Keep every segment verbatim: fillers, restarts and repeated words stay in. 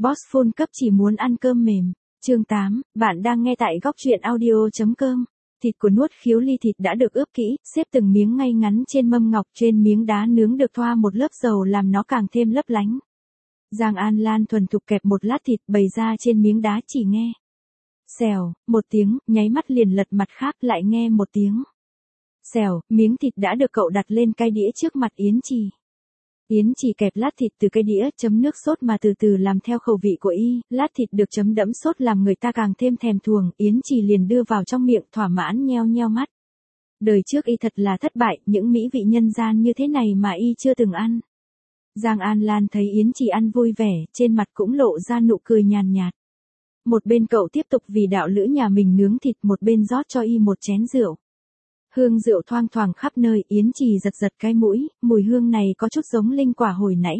Boss full cấp chỉ muốn ăn cơm mềm. Chương tám, bạn đang nghe tại góc truyện audio.com. Thịt của nuốt khiếu ly thịt đã được ướp kỹ, xếp từng miếng ngay ngắn trên mâm ngọc, trên miếng đá nướng được thoa một lớp dầu làm nó càng thêm lấp lánh. Giang An Lan thuần thục kẹp một lát thịt bày ra trên miếng đá, chỉ nghe xèo một tiếng, nháy mắt liền lật mặt khác, lại nghe một tiếng xèo, miếng thịt đã được cậu đặt lên cái đĩa trước mặt Yến Trì. Yến Trì kẹp lát thịt từ cái đĩa, chấm nước sốt mà từ từ làm theo khẩu vị của y, lát thịt được chấm đẫm sốt làm người ta càng thêm thèm thuồng, Yến Trì liền đưa vào trong miệng thỏa mãn nheo nheo mắt. Đời trước y thật là thất bại, những mỹ vị nhân gian như thế này mà y chưa từng ăn. Giang An Lan thấy Yến Trì ăn vui vẻ, trên mặt cũng lộ ra nụ cười nhàn nhạt. Một bên cậu tiếp tục vì đạo lữ nhà mình nướng thịt, một bên rót cho y một chén rượu. Hương rượu thoang thoảng khắp nơi, Yến Trì giật giật cái mũi, mùi hương này có chút giống linh quả hồi nãy.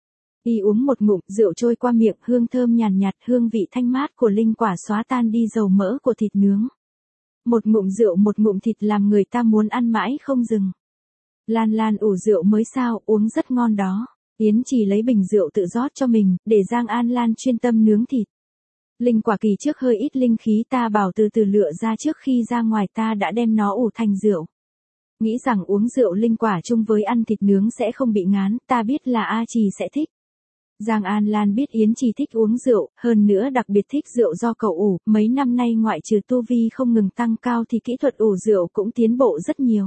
Y uống một ngụm, rượu trôi qua miệng, hương thơm nhàn nhạt, hương vị thanh mát của linh quả xóa tan đi dầu mỡ của thịt nướng. Một ngụm rượu một ngụm thịt làm người ta muốn ăn mãi không dừng. Lan Lan ủ rượu mới sao, uống rất ngon đó. Yến Trì lấy bình rượu tự rót cho mình, để Giang An Lan chuyên tâm nướng thịt. Linh quả kỳ trước hơi ít linh khí, ta bảo từ từ lựa ra, trước khi ra ngoài ta đã đem nó ủ thành rượu. Nghĩ rằng uống rượu linh quả chung với ăn thịt nướng sẽ không bị ngán, ta biết là A Trì sẽ thích. Giang An Lan biết Yến Trì thích uống rượu, hơn nữa đặc biệt thích rượu do cậu ủ, mấy năm nay ngoại trừ tu vi không ngừng tăng cao thì kỹ thuật ủ rượu cũng tiến bộ rất nhiều.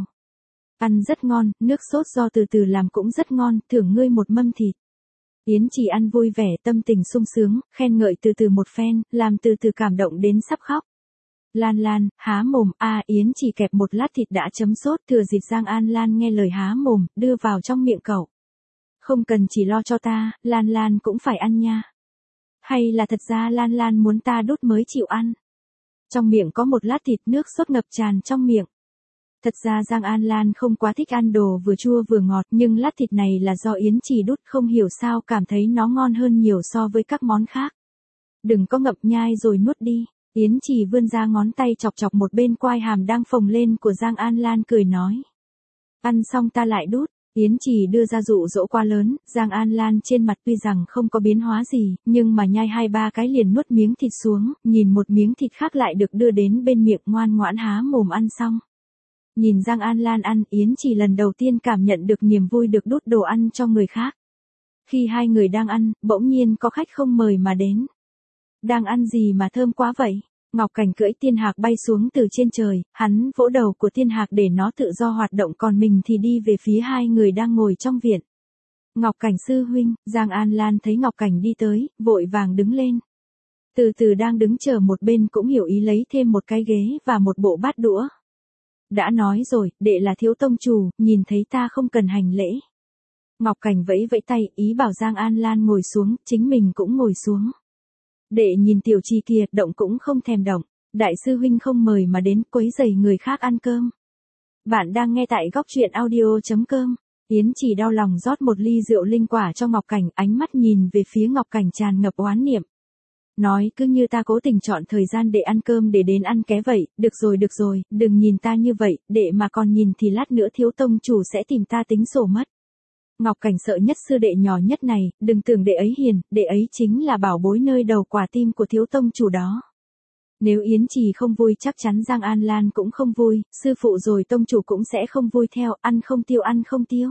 Ăn rất ngon, nước sốt do từ từ làm cũng rất ngon, thưởng ngươi một mâm thịt. Yến Trì ăn vui vẻ, tâm tình sung sướng, khen ngợi từ từ một phen, làm từ từ cảm động đến sắp khóc. Lan Lan, há mồm, a à, Yến Trì kẹp một lát thịt đã chấm sốt, thừa dịp Giang An Lan nghe lời há mồm, đưa vào trong miệng cậu. Không cần chỉ lo cho ta, Lan Lan cũng phải ăn nha. Hay là thật ra Lan Lan muốn ta đút mới chịu ăn. Trong miệng có một lát thịt, nước sốt ngập tràn trong miệng. Thật ra Giang An Lan không quá thích ăn đồ vừa chua vừa ngọt, nhưng lát thịt này là do Yến Trì đút, không hiểu sao cảm thấy nó ngon hơn nhiều so với các món khác. Đừng có ngậm nhai rồi nuốt đi. Yến Trì vươn ra ngón tay chọc chọc một bên quai hàm đang phồng lên của Giang An Lan, cười nói. Ăn xong ta lại đút. Yến Trì đưa ra dụ dỗ quá lớn, Giang An Lan trên mặt tuy rằng không có biến hóa gì, nhưng mà nhai hai ba cái liền nuốt miếng thịt xuống, nhìn một miếng thịt khác lại được đưa đến bên miệng, ngoan ngoãn há mồm ăn xong. Nhìn Giang An Lan ăn, Yến Trì lần đầu tiên cảm nhận được niềm vui được đút đồ ăn cho người khác. Khi hai người đang ăn, bỗng nhiên có khách không mời mà đến. Đang ăn gì mà thơm quá vậy? Ngọc Cảnh cưỡi tiên hạc bay xuống từ trên trời, hắn vỗ đầu của tiên hạc để nó tự do hoạt động, còn mình thì đi về phía hai người đang ngồi trong viện. Ngọc Cảnh sư huynh, Giang An Lan thấy Ngọc Cảnh đi tới, vội vàng đứng lên. Từ từ đang đứng chờ một bên cũng hiểu ý lấy thêm một cái ghế và một bộ bát đũa. Đã nói rồi, đệ là thiếu tông chủ, nhìn thấy ta không cần hành lễ. Ngọc Cảnh vẫy vẫy tay, ý bảo Giang An Lan ngồi xuống, chính mình cũng ngồi xuống. Đệ nhìn tiểu Trì kia, động cũng không thèm động. Đại sư huynh không mời mà đến, quấy rầy người khác ăn cơm. Bạn đang nghe tại góc truyện audio.com. Yến Trì đau lòng rót một ly rượu linh quả cho Ngọc Cảnh, ánh mắt nhìn về phía Ngọc Cảnh tràn ngập oán niệm. Nói cứ như ta cố tình chọn thời gian để ăn cơm để đến ăn ké vậy, được rồi được rồi, đừng nhìn ta như vậy, đệ mà còn nhìn thì lát nữa thiếu tông chủ sẽ tìm ta tính sổ mất. Ngọc Cảnh sợ nhất sư đệ nhỏ nhất này, đừng tưởng đệ ấy hiền, đệ ấy chính là bảo bối nơi đầu quả tim của thiếu tông chủ đó. Nếu Yến Trì không vui chắc chắn Giang An Lan cũng không vui, sư phụ rồi tông chủ cũng sẽ không vui theo, ăn không tiêu ăn không tiêu.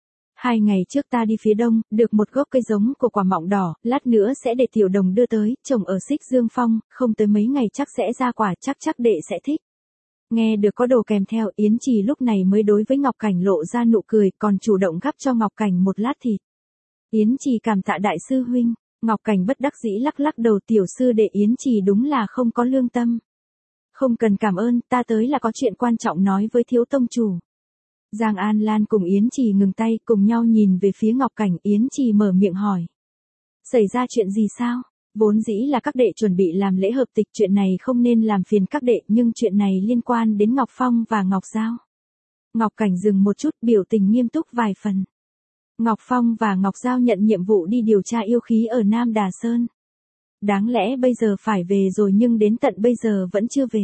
Hai ngày trước ta đi phía đông, được một gốc cây giống của quả mọng đỏ, lát nữa sẽ để tiểu đồng đưa tới, trồng ở Xích Dương Phong, không tới mấy ngày chắc sẽ ra quả, chắc chắc đệ sẽ thích. Nghe được có đồ kèm theo, Yến Trì lúc này mới đối với Ngọc Cảnh lộ ra nụ cười, còn chủ động gắp cho Ngọc Cảnh một lát thịt. Yến Trì cảm tạ đại sư huynh. Ngọc Cảnh bất đắc dĩ lắc lắc đầu, tiểu sư đệ Yến Trì đúng là không có lương tâm. Không cần cảm ơn, ta tới là có chuyện quan trọng nói với thiếu tông chủ. Giang An Lan cùng Yến Trì ngừng tay, cùng nhau nhìn về phía Ngọc Cảnh, Yến Trì mở miệng hỏi. Xảy ra chuyện gì sao? Vốn dĩ là các đệ chuẩn bị làm lễ hợp tịch, chuyện này không nên làm phiền các đệ, nhưng chuyện này liên quan đến Ngọc Phong và Ngọc Giao. Ngọc Cảnh dừng một chút, biểu tình nghiêm túc vài phần. Ngọc Phong và Ngọc Giao nhận nhiệm vụ đi điều tra yêu khí ở Nam Đà Sơn. Đáng lẽ bây giờ phải về rồi nhưng đến tận bây giờ vẫn chưa về.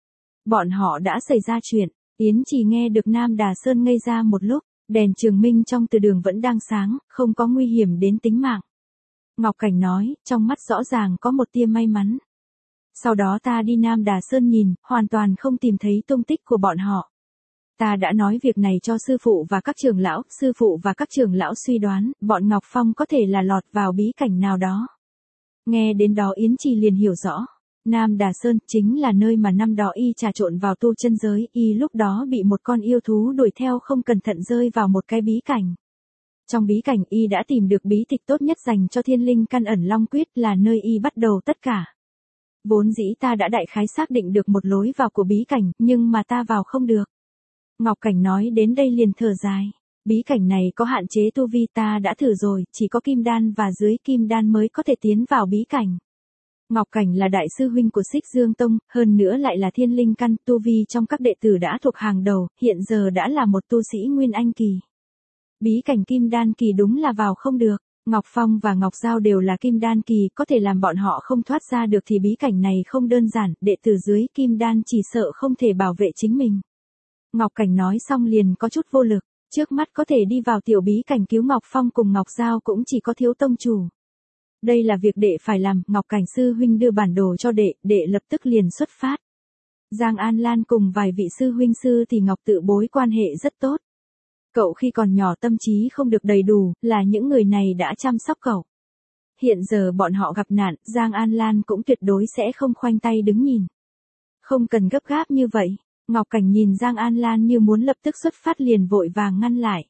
Bọn họ đã xảy ra chuyện. Yến Trì nghe được Nam Đà Sơn ngây ra một lúc, đèn trường minh trong từ đường vẫn đang sáng, không có nguy hiểm đến tính mạng. Ngọc Cảnh nói, trong mắt rõ ràng có một tia may mắn. Sau đó ta đi Nam Đà Sơn nhìn, hoàn toàn không tìm thấy tung tích của bọn họ. Ta đã nói việc này cho sư phụ và các trưởng lão, sư phụ và các trưởng lão suy đoán, bọn Ngọc Phong có thể là lọt vào bí cảnh nào đó. Nghe đến đó Yến Trì liền hiểu rõ. Nam Đà Sơn chính là nơi mà năm đó y trà trộn vào tu chân giới, y lúc đó bị một con yêu thú đuổi theo không cẩn thận rơi vào một cái bí cảnh. Trong bí cảnh y đã tìm được bí tịch tốt nhất dành cho thiên linh căn ẩn long quyết là nơi y bắt đầu tất cả. Vốn dĩ ta đã đại khái xác định được một lối vào của bí cảnh, nhưng mà ta vào không được. Ngọc Cảnh nói đến đây liền thở dài. Bí cảnh này có hạn chế tu vi, ta đã thử rồi, chỉ có kim đan và dưới kim đan mới có thể tiến vào bí cảnh. Ngọc Cảnh là đại sư huynh của Xích Dương Tông, hơn nữa lại là thiên linh căn, tu vi trong các đệ tử đã thuộc hàng đầu, hiện giờ đã là một tu sĩ Nguyên Anh kỳ. Bí cảnh kim đan kỳ đúng là vào không được. Ngọc Phong và Ngọc Giao đều là kim đan kỳ, có thể làm bọn họ không thoát ra được thì bí cảnh này không đơn giản, đệ tử dưới kim đan chỉ sợ không thể bảo vệ chính mình. Ngọc Cảnh nói xong liền có chút vô lực, trước mắt có thể đi vào tiểu bí cảnh cứu Ngọc Phong cùng Ngọc Giao cũng chỉ có Thiếu tông chủ. Đây là việc đệ phải làm, Ngọc Cảnh sư huynh đưa bản đồ cho đệ, đệ lập tức liền xuất phát. Giang An Lan cùng vài vị sư huynh sư thì Ngọc Tự Bối quan hệ rất tốt. Cậu khi còn nhỏ tâm trí không được đầy đủ, là những người này đã chăm sóc cậu. Hiện giờ bọn họ gặp nạn, Giang An Lan cũng tuyệt đối sẽ không khoanh tay đứng nhìn. Không cần gấp gáp như vậy. Ngọc Cảnh nhìn Giang An Lan như muốn lập tức xuất phát liền vội vàng ngăn lại.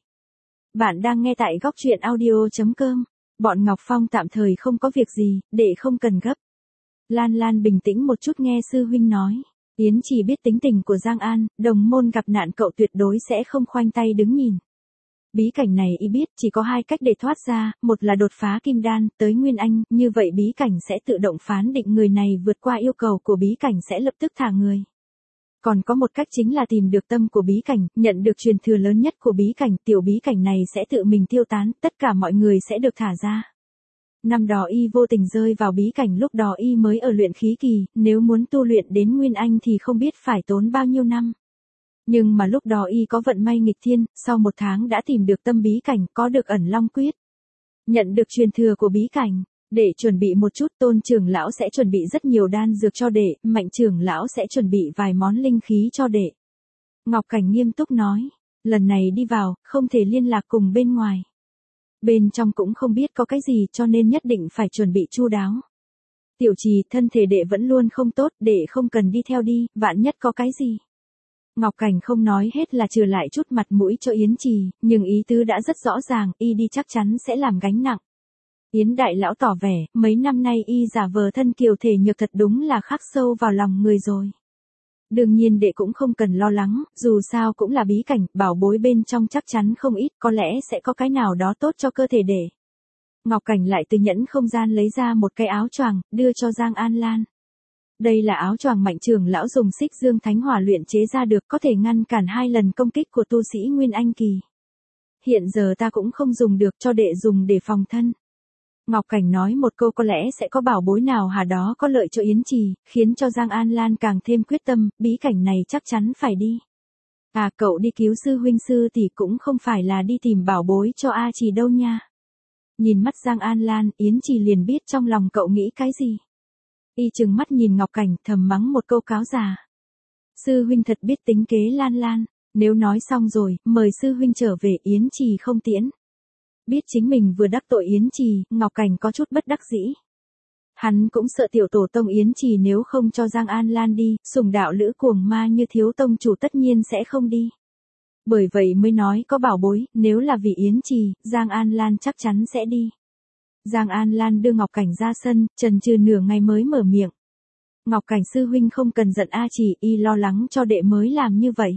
Bạn đang nghe tại góc truyện audio chấm com. Bọn Ngọc Phong tạm thời không có việc gì, đệ không cần gấp. Lan Lan bình tĩnh một chút nghe sư huynh nói. Yến chỉ biết tính tình của Giang An, đồng môn gặp nạn cậu tuyệt đối sẽ không khoanh tay đứng nhìn. Bí cảnh này y biết chỉ có hai cách để thoát ra, một là đột phá kim đan, tới Nguyên Anh, như vậy bí cảnh sẽ tự động phán định người này vượt qua yêu cầu của bí cảnh sẽ lập tức thả người. Còn có một cách chính là tìm được tâm của bí cảnh, nhận được truyền thừa lớn nhất của bí cảnh, tiểu bí cảnh này sẽ tự mình tiêu tán, tất cả mọi người sẽ được thả ra. Năm đó y vô tình rơi vào bí cảnh, lúc đó y mới ở luyện khí kỳ, nếu muốn tu luyện đến Nguyên Anh thì không biết phải tốn bao nhiêu năm. Nhưng mà lúc đó y có vận may nghịch thiên, sau một tháng đã tìm được tâm bí cảnh, có được ẩn long quyết. Nhận được truyền thừa của bí cảnh. Để chuẩn bị một chút, Tôn trưởng lão sẽ chuẩn bị rất nhiều đan dược cho đệ, Mạnh trưởng lão sẽ chuẩn bị vài món linh khí cho đệ. Ngọc Cảnh nghiêm túc nói, lần này đi vào, không thể liên lạc cùng bên ngoài. Bên trong cũng không biết có cái gì cho nên nhất định phải chuẩn bị chu đáo. Tiểu Trì, thân thể đệ vẫn luôn không tốt, đệ không cần đi theo đi, vạn nhất có cái gì. Ngọc Cảnh không nói hết là trừ lại chút mặt mũi cho Yến Trì, nhưng ý tứ đã rất rõ ràng, y đi chắc chắn sẽ làm gánh nặng. Yến đại lão tỏ vẻ, mấy năm nay y giả vờ thân kiều thể nhược thật đúng là khắc sâu vào lòng người rồi. Đương nhiên đệ cũng không cần lo lắng, dù sao cũng là bí cảnh, bảo bối bên trong chắc chắn không ít, có lẽ sẽ có cái nào đó tốt cho cơ thể đệ. Ngọc Cảnh lại từ nhẫn không gian lấy ra một cái áo choàng, đưa cho Giang An Lan. Đây là áo choàng Mạnh trưởng lão dùng Xích Dương Thánh Hỏa luyện chế ra được, có thể ngăn cản hai lần công kích của tu sĩ Nguyên Anh kỳ. Hiện giờ ta cũng không dùng được, cho đệ dùng để phòng thân. Ngọc Cảnh nói một câu có lẽ sẽ có bảo bối nào hà đó có lợi cho Yến Trì, khiến cho Giang An Lan càng thêm quyết tâm, bí cảnh này chắc chắn phải đi. À, cậu đi cứu sư huynh sư tỷ cũng không phải là đi tìm bảo bối cho A Trì đâu nha. Nhìn mắt Giang An Lan, Yến Trì liền biết trong lòng cậu nghĩ cái gì. Y trừng mắt nhìn Ngọc Cảnh, thầm mắng một câu cáo già. Sư huynh thật biết tính kế Lan Lan, nếu nói xong rồi, mời sư huynh trở về, Yến Trì không tiễn. Biết chính mình vừa đắc tội Yến Trì, Ngọc Cảnh có chút bất đắc dĩ. Hắn cũng sợ tiểu tổ tông Yến Trì nếu không cho Giang An Lan đi, sủng đạo lữ cuồng ma như Thiếu tông chủ tất nhiên sẽ không đi. Bởi vậy mới nói có bảo bối, nếu là vì Yến Trì, Giang An Lan chắc chắn sẽ đi. Giang An Lan đưa Ngọc Cảnh ra sân, chần chừ nửa ngày mới mở miệng. Ngọc Cảnh sư huynh không cần giận A Trì, y lo lắng cho đệ mới làm như vậy.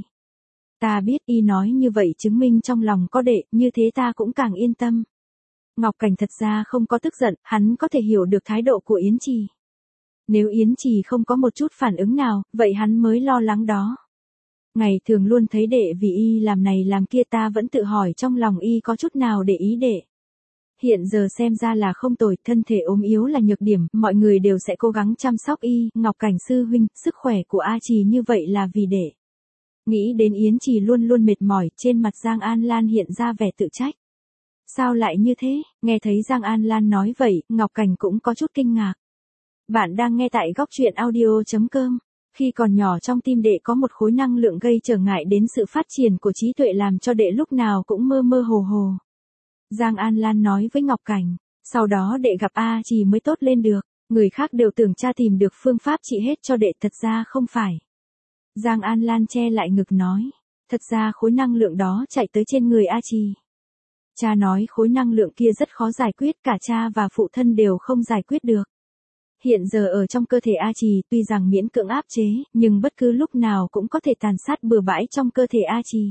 Ta biết y nói như vậy chứng minh trong lòng có đệ, như thế ta cũng càng yên tâm. Ngọc Cảnh thật ra không có tức giận, hắn có thể hiểu được thái độ của Yến Trì. Nếu Yến Trì không có một chút phản ứng nào, vậy hắn mới lo lắng đó. Ngày thường luôn thấy đệ vì y làm này làm kia, ta vẫn tự hỏi trong lòng y có chút nào để ý đệ. Hiện giờ xem ra là không tồi, thân thể ốm yếu là nhược điểm, mọi người đều sẽ cố gắng chăm sóc y. Ngọc Cảnh sư huynh, sức khỏe của A Trì như vậy là vì đệ. Nghĩ đến Yến Trì luôn luôn mệt mỏi, trên mặt Giang An Lan hiện ra vẻ tự trách. Sao lại như thế? Nghe thấy Giang An Lan nói vậy, Ngọc Cảnh cũng có chút kinh ngạc. Bạn đang nghe tại góc truyện audio.com. Khi còn nhỏ trong tim đệ có một khối năng lượng gây trở ngại đến sự phát triển của trí tuệ làm cho đệ lúc nào cũng mơ mơ hồ hồ. Giang An Lan nói với Ngọc Cảnh, sau đó đệ gặp A Trì mới tốt lên được, người khác đều tưởng cha tìm được phương pháp trị hết cho đệ, thật ra không phải. Giang An Lan che lại ngực nói, thật ra khối năng lượng đó chạy tới trên người A Trì. Cha nói khối năng lượng kia rất khó giải quyết, cả cha và phụ thân đều không giải quyết được. Hiện giờ ở trong cơ thể A Trì tuy rằng miễn cưỡng áp chế, nhưng bất cứ lúc nào cũng có thể tàn sát bừa bãi trong cơ thể A Trì.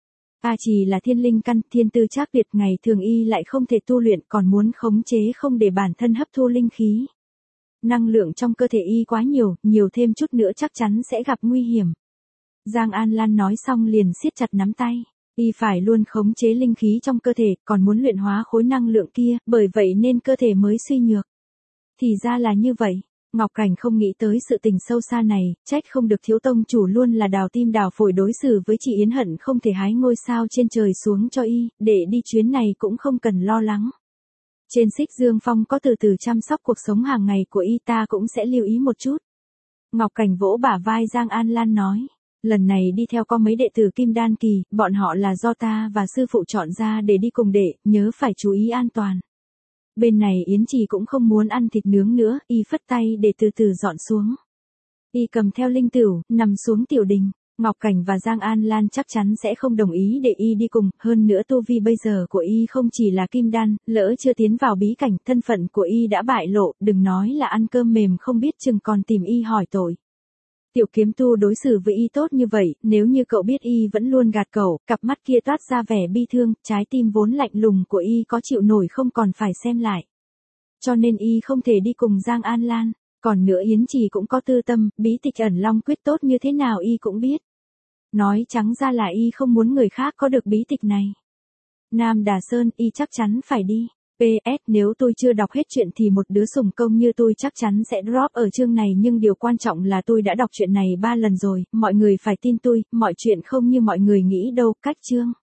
A Trì là thiên linh căn, thiên tư trác tuyệt, ngày thường y lại không thể tu luyện, còn muốn khống chế không để bản thân hấp thu linh khí. Năng lượng trong cơ thể y quá nhiều, nhiều thêm chút nữa chắc chắn sẽ gặp nguy hiểm. Giang An Lan nói xong liền siết chặt nắm tay. Y phải luôn khống chế linh khí trong cơ thể, còn muốn luyện hóa khối năng lượng kia, bởi vậy nên cơ thể mới suy nhược. Thì ra là như vậy. Ngọc Cảnh không nghĩ tới sự tình sâu xa này, trách không được thiếu tông chủ luôn là đào tim đào phổi đối xử với chị Yến hận không thể hái ngôi sao trên trời xuống cho y, để đi chuyến này cũng không cần lo lắng. Trên Xích Dương Phong có từ từ chăm sóc cuộc sống hàng ngày của y, ta cũng sẽ lưu ý một chút. Ngọc Cảnh vỗ bả vai Giang An Lan nói, lần này đi theo có mấy đệ tử Kim Đan Kỳ, bọn họ là do ta và sư phụ chọn ra để đi cùng đệ, nhớ phải chú ý an toàn. Bên này Yến Trì cũng không muốn ăn thịt nướng nữa, y phất tay để từ từ dọn xuống. Y cầm theo linh tửu, nằm xuống tiểu đình. Ngọc Cảnh và Giang An Lan chắc chắn sẽ không đồng ý để y đi cùng, hơn nữa tu vi bây giờ của y không chỉ là kim đan, lỡ chưa tiến vào bí cảnh, thân phận của y đã bại lộ, đừng nói là ăn cơm mềm không biết chừng còn tìm y hỏi tội. Tiểu kiếm tu đối xử với y tốt như vậy, nếu như cậu biết y vẫn luôn gạt cậu, cặp mắt kia toát ra vẻ bi thương, trái tim vốn lạnh lùng của y có chịu nổi không còn phải xem lại. Cho nên y không thể đi cùng Giang An Lan, còn nữa Yến Trì cũng có tư tâm, bí tịch ẩn long quyết tốt như thế nào y cũng biết. Nói trắng ra là y không muốn người khác có được bí tịch này. Nam Đà Sơn y chắc chắn phải đi. pê ét Nếu tôi chưa đọc hết chuyện thì một đứa sủng công như tôi chắc chắn sẽ drop ở chương này, nhưng điều quan trọng là tôi đã đọc chuyện này ba lần rồi, mọi người phải tin tôi, mọi chuyện không như mọi người nghĩ đâu. Cách chương